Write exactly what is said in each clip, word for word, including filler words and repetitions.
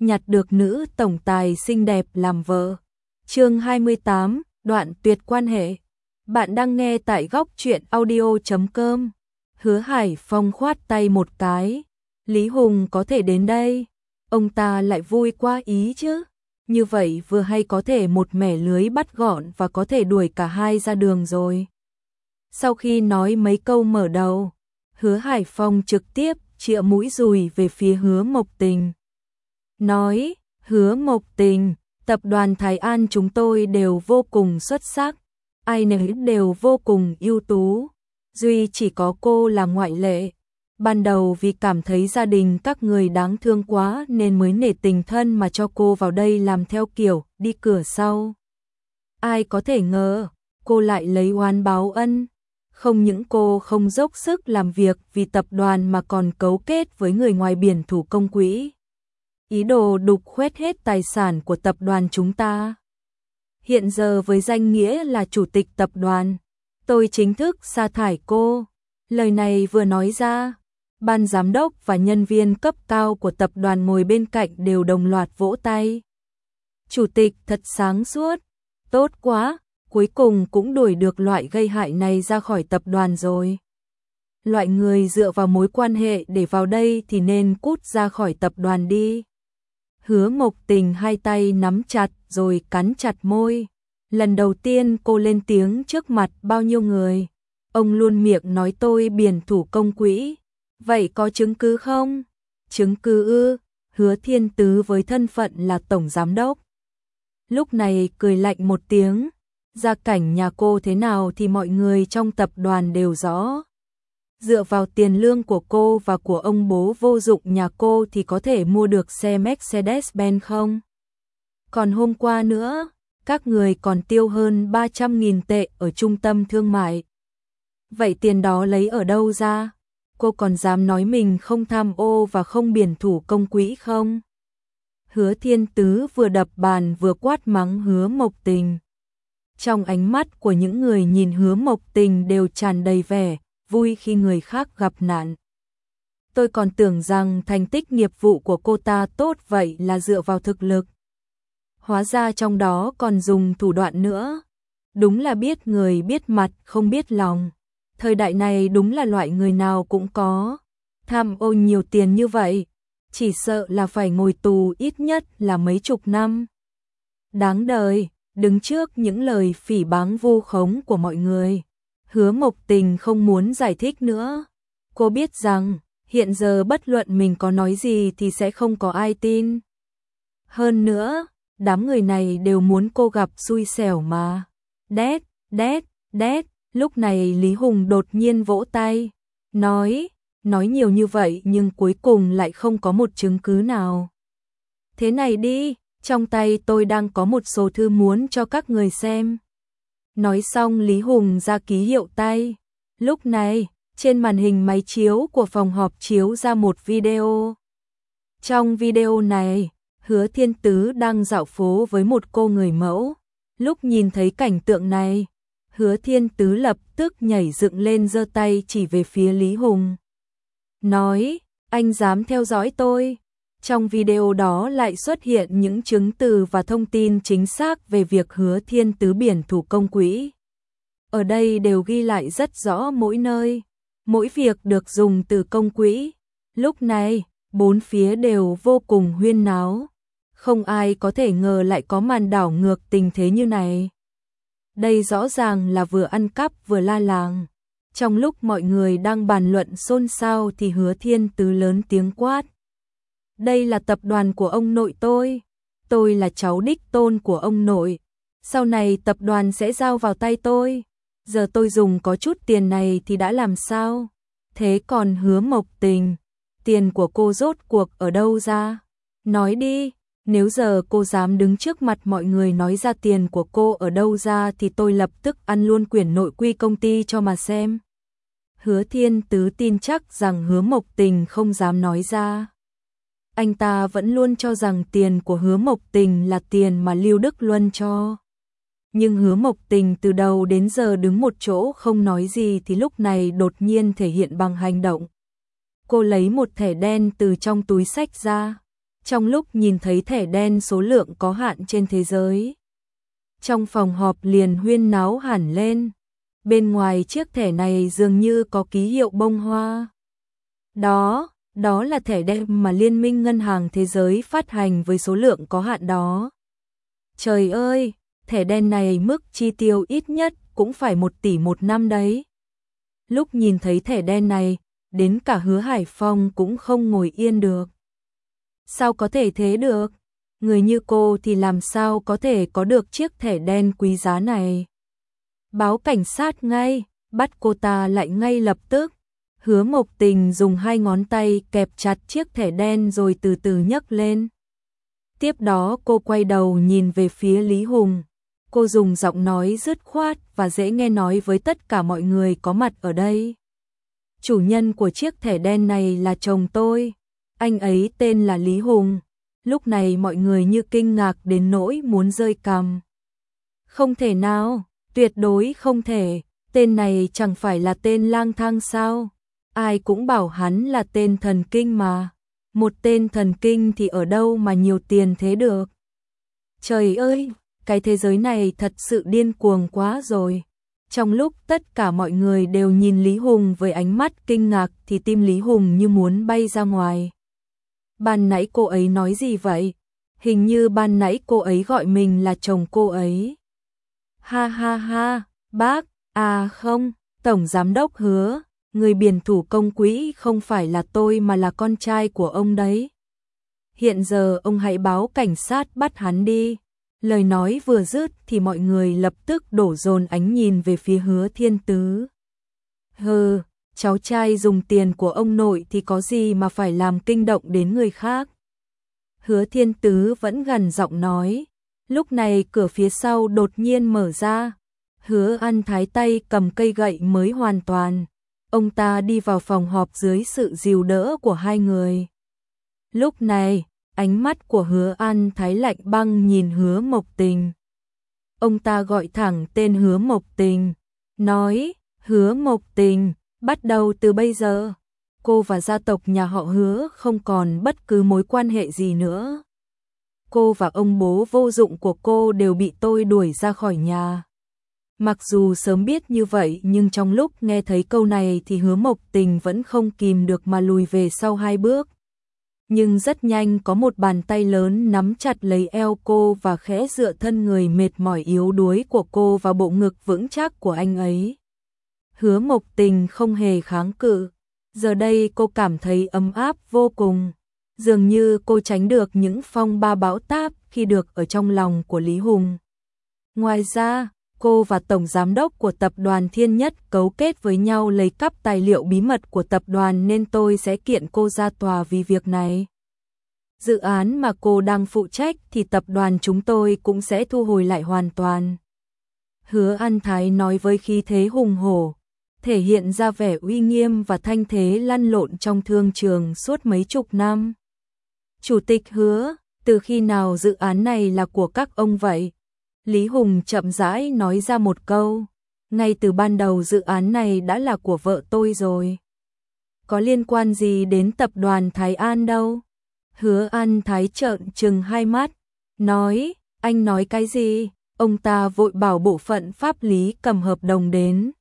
nhặt được nữ tổng tài xinh đẹp làm vợ. Chương hai mươi tám, đoạn tuyệt quan hệ. Bạn đang nghe tại góc truyện audio chấm com. Hứa Hải Phong khoát tay một cái. Lý Hùng có thể đến đây, ông ta lại vui quá ý chứ. Như vậy vừa hay có thể một mẻ lưới bắt gọn và có thể đuổi cả hai ra đường rồi. Sau khi nói mấy câu mở đầu, Hứa Hải Phong trực tiếp chĩa mũi dùi về phía Hứa Mộc Tình. Nói, Hứa Mộc Tình, tập đoàn Thái An chúng tôi đều vô cùng xuất sắc, ai nấy đều vô cùng ưu tú, duy chỉ có cô là ngoại lệ. Ban đầu vì cảm thấy gia đình các người đáng thương quá nên mới nể tình thân mà cho cô vào đây làm theo kiểu đi cửa sau. Ai có thể ngờ, cô lại lấy oán báo ân. Không những cô không dốc sức làm việc vì tập đoàn mà còn cấu kết với người ngoài biển thủ công quỹ. Ý đồ đục khoét hết tài sản của tập đoàn chúng ta. Hiện giờ với danh nghĩa là chủ tịch tập đoàn, tôi chính thức sa thải cô. Lời này vừa nói ra, ban giám đốc và nhân viên cấp cao của tập đoàn ngồi bên cạnh đều đồng loạt vỗ tay. Chủ tịch thật sáng suốt, tốt quá, cuối cùng cũng đuổi được loại gây hại này ra khỏi tập đoàn rồi. Loại người dựa vào mối quan hệ để vào đây thì nên cút ra khỏi tập đoàn đi. Hứa Mộc Tình hai tay nắm chặt rồi cắn chặt môi. Lần đầu tiên cô lên tiếng trước mặt bao nhiêu người. Ông luôn miệng nói tôi biển thủ công quỹ. Vậy có chứng cứ không? Chứng cứ ư? Hứa Thiên Tứ với thân phận là tổng giám đốc. Lúc này cười lạnh một tiếng. Gia cảnh nhà cô thế nào thì mọi người trong tập đoàn đều rõ. Dựa vào tiền lương của cô và của ông bố vô dụng nhà cô thì có thể mua được xe Mercedes-Benz không? Còn hôm qua nữa, các người còn tiêu hơn ba trăm nghìn tệ ở trung tâm thương mại. Vậy tiền đó lấy ở đâu ra? Cô còn dám nói mình không tham ô và không biển thủ công quỹ không? Hứa Thiên Tứ vừa đập bàn vừa quát mắng Hứa Mộc Tình. Trong ánh mắt của những người nhìn Hứa Mộc Tình đều tràn đầy vẻ vui khi người khác gặp nạn. Tôi còn tưởng rằng thành tích nghiệp vụ của cô ta tốt vậy là dựa vào thực lực. Hóa ra trong đó còn dùng thủ đoạn nữa. Đúng là biết người biết mặt không biết lòng. Thời đại này đúng là loại người nào cũng có. Tham ô nhiều tiền như vậy, chỉ sợ là phải ngồi tù ít nhất là mấy chục năm. Đáng đời, đứng trước những lời phỉ báng vu khống của mọi người. Hứa Mộc Tình không muốn giải thích nữa. Cô biết rằng, hiện giờ bất luận mình có nói gì thì sẽ không có ai tin. Hơn nữa, đám người này đều muốn cô gặp xui xẻo mà. Đét, đét, đét, lúc này Lý Hùng đột nhiên vỗ tay. Nói, nói nhiều như vậy nhưng cuối cùng lại không có một chứng cứ nào. Thế này đi, trong tay tôi đang có một số thư muốn cho các người xem. Nói xong Lý Hùng ra ký hiệu tay. Lúc này, trên màn hình máy chiếu của phòng họp chiếu ra một video. Trong video này, Hứa Thiên Tứ đang dạo phố với một cô người mẫu. Lúc nhìn thấy cảnh tượng này, Hứa Thiên Tứ lập tức nhảy dựng lên giơ tay chỉ về phía Lý Hùng. Nói, anh dám theo dõi tôi. Trong video đó lại xuất hiện những chứng từ và thông tin chính xác về việc Hứa Thiên Tứ biển thủ công quỹ. Ở đây đều ghi lại rất rõ mỗi nơi, mỗi việc được dùng từ công quỹ. Lúc này, bốn phía đều vô cùng huyên náo. Không ai có thể ngờ lại có màn đảo ngược tình thế như này. Đây rõ ràng là vừa ăn cắp vừa la làng. Trong lúc mọi người đang bàn luận xôn xao thì Hứa Thiên Tứ lớn tiếng quát. Đây là tập đoàn của ông nội tôi. Tôi là cháu đích tôn của ông nội. Sau này tập đoàn sẽ giao vào tay tôi. Giờ tôi dùng có chút tiền này thì đã làm sao? Thế còn Hứa Mộc Tình, tiền của cô rốt cuộc ở đâu ra? Nói đi, nếu giờ cô dám đứng trước mặt mọi người nói ra tiền của cô ở đâu ra thì tôi lập tức ăn luôn quyển nội quy công ty cho mà xem. Hứa Thiên Tứ tin chắc rằng Hứa Mộc Tình không dám nói ra. Anh ta vẫn luôn cho rằng tiền của Hứa Mộc Tình là tiền mà Lưu Đức Luân cho. Nhưng Hứa Mộc Tình từ đầu đến giờ đứng một chỗ không nói gì thì lúc này đột nhiên thể hiện bằng hành động. Cô lấy một thẻ đen từ trong túi xách ra. trong lúc nhìn thấy thẻ đen số lượng có hạn trên thế giới. Trong phòng họp liền huyên náo hẳn lên. Bên ngoài chiếc thẻ này dường như có ký hiệu bông hoa. Đó, đó là thẻ đen mà Liên minh Ngân hàng Thế giới phát hành với số lượng có hạn đó. Trời ơi, thẻ đen này mức chi tiêu ít nhất cũng phải một tỷ một năm đấy. Lúc nhìn thấy thẻ đen này, đến cả Hứa Hải Phong cũng không ngồi yên được. Sao có thể thế được? Người như cô thì làm sao có thể có được chiếc thẻ đen quý giá này? Báo cảnh sát ngay, bắt cô ta lại ngay lập tức. Hứa Mộc Tình dùng hai ngón tay kẹp chặt chiếc thẻ đen rồi từ từ nhấc lên. Tiếp đó cô quay đầu nhìn về phía Lý Hùng. Cô dùng giọng nói dứt khoát và dễ nghe nói với tất cả mọi người có mặt ở đây. Chủ nhân của chiếc thẻ đen này là chồng tôi. Anh ấy tên là Lý Hùng. Lúc này mọi người như kinh ngạc đến nỗi muốn rơi cằm. Không thể nào, tuyệt đối không thể. Tên này chẳng phải là tên lang thang sao? Ai cũng bảo hắn là tên thần kinh mà. Một tên thần kinh thì ở đâu mà nhiều tiền thế được? Trời ơi, cái thế giới này thật sự điên cuồng quá rồi. Trong lúc tất cả mọi người đều nhìn Lý Hùng với ánh mắt kinh ngạc thì tim Lý Hùng như muốn bay ra ngoài. Ban nãy cô ấy nói gì vậy? Hình như ban nãy cô ấy gọi mình là chồng cô ấy. Ha ha ha, bác, à không, Tổng Giám đốc Hứa, người biển thủ công quỹ không phải là tôi mà là con trai của ông đấy. Hiện giờ ông hãy báo cảnh sát bắt hắn đi. Lời nói vừa dứt thì mọi người lập tức đổ dồn ánh nhìn về phía Hứa Thiên Tứ. Hừ, cháu trai dùng tiền của ông nội thì có gì mà phải làm kinh động đến người khác. Hứa Thiên Tứ vẫn gằn giọng nói. Lúc này cửa phía sau đột nhiên mở ra. Hứa An Thái tay cầm cây gậy mới hoàn toàn. Ông ta đi vào phòng họp dưới sự dìu đỡ của hai người. Lúc này, ánh mắt của Hứa An Thái lạnh băng nhìn Hứa Mộc Tình. Ông ta gọi thẳng tên Hứa Mộc Tình, nói, Hứa Mộc Tình, bắt đầu từ bây giờ, cô và gia tộc nhà họ Hứa không còn bất cứ mối quan hệ gì nữa. Cô và ông bố vô dụng của cô đều bị tôi đuổi ra khỏi nhà. Mặc dù sớm biết như vậy nhưng trong lúc nghe thấy câu này thì Hứa Mộc Tình vẫn không kìm được mà lùi về sau hai bước. Nhưng rất nhanh có một bàn tay lớn nắm chặt lấy eo cô và khẽ dựa thân người mệt mỏi yếu đuối của cô vào bộ ngực vững chắc của anh ấy. Hứa Mộc Tình không hề kháng cự. Giờ đây cô cảm thấy ấm áp vô cùng. Dường như cô tránh được những phong ba bão táp khi được ở trong lòng của Lý Hùng. Ngoài ra, cô và Tổng Giám đốc của tập đoàn Thiên Nhất cấu kết với nhau lấy cắp tài liệu bí mật của tập đoàn nên tôi sẽ kiện cô ra tòa vì việc này. Dự án mà cô đang phụ trách thì tập đoàn chúng tôi cũng sẽ thu hồi lại hoàn toàn. Hứa An Thái nói với khí thế hùng hổ, thể hiện ra vẻ uy nghiêm và thanh thế lăn lộn trong thương trường suốt mấy chục năm. Chủ tịch Hứa, từ khi nào dự án này là của các ông vậy? Lý Hùng chậm rãi nói ra một câu, ngay từ ban đầu dự án này đã là của vợ tôi rồi. Có liên quan gì đến tập đoàn Thái An đâu? Hứa An Thái trợn trừng hai mắt, nói, anh nói cái gì? Ông ta vội bảo bộ phận pháp lý cầm hợp đồng đến.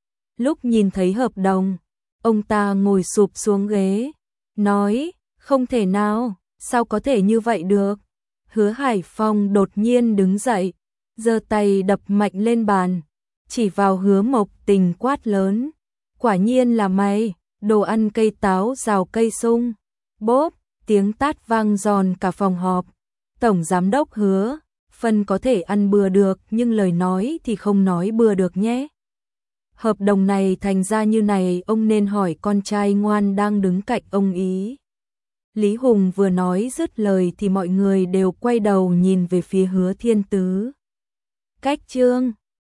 Lúc nhìn thấy hợp đồng, ông ta ngồi sụp xuống ghế, nói, không thể nào, sao có thể như vậy được? Hứa Hải Phong đột nhiên đứng dậy, giơ tay đập mạnh lên bàn, chỉ vào Hứa Mộc Tình quát lớn, quả nhiên là mày, đồ ăn cây táo rào cây sung. Bốp, tiếng tát vang giòn cả phòng họp. Tổng Giám đốc Hứa, phân có thể ăn bừa được nhưng lời nói thì không nói bừa được nhé. Hợp đồng này thành ra như này ông nên hỏi con trai ngoan đang đứng cạnh ông ý. Lý Hùng vừa nói dứt lời thì mọi người đều quay đầu nhìn về phía Hứa Thiên Tứ. Cách chương